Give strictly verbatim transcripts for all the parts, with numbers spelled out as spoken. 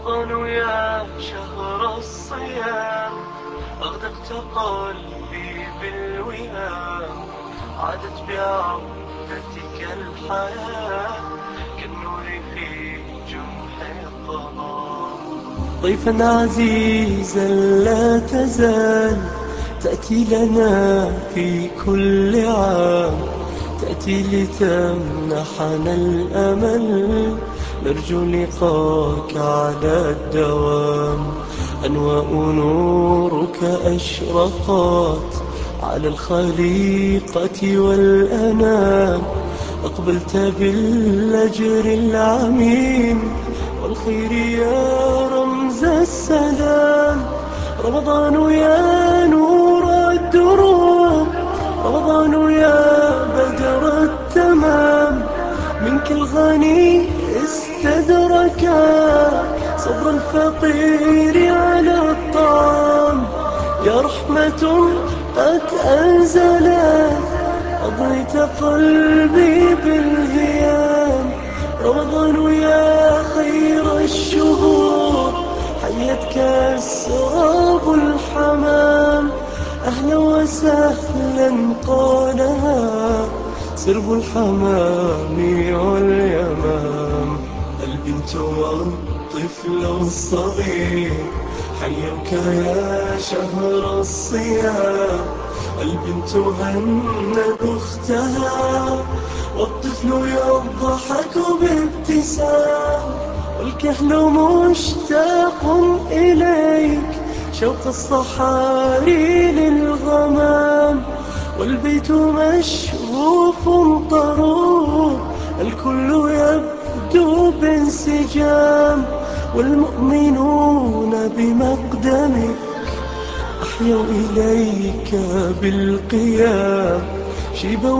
رمضان يا شهر الصيام، أغدقت قلبي بالوئام، عادت بعودتك الحياة كالنور في جمح الظلام. ضيفا عزيزا لا تزال تأتي لنا في كل عام، تأتي لتمنحنا الأمل، نرجو لقاك على الدوام. أنواء نورك أشرقت على الخليقة والأنام، أقبلت بالأجر العميم والخير يا رمز السلام. رمضان يا نور الدروب، رمضان يا بدر التمام، منك الغني استدركا صبر الفقير على الطعام. يا رحمة قد أنزلت أضنيت قلبي بالهيام. رمضان يا خير الشهور حيتك السراب الحمام. أهلا وسهلا قالها سرب الحمام واليمام. البنت والطفل الصغير حيوك يا شهر الصيام. البنت هنت أختها والطفل يضحك بابتسام، والكهل مشتاق إليك شوق الصحاري للغمام. والبيت مشغوف طروق الكل يبدو بانسجام، والمؤمنون بمقدمك أحيوا إليك بالقيام. شيبا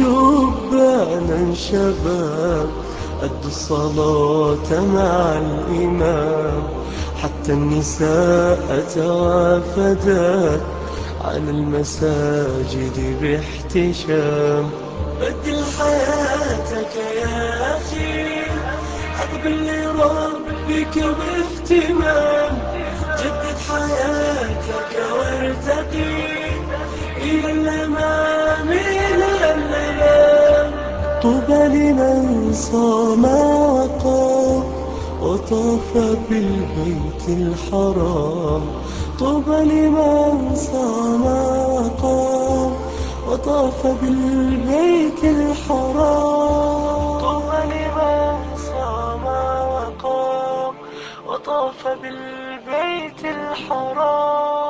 وشبانا شباب أدوا الصلاة مع الإمام، حتى النساء توافدت على المساجد باحتشام. بدل حياتك يا أخي، أقبل لربك باهتمام، جدد حياتك وارتقي إلى الأمام إلى الأمام. طوبى لمن صام وقام وطاف بالبيت الحرام. طوبى لمن صام وقام وطاف بالبيت الحرام. طوبى لمن صام وقام وطاف بالبيت الحرام.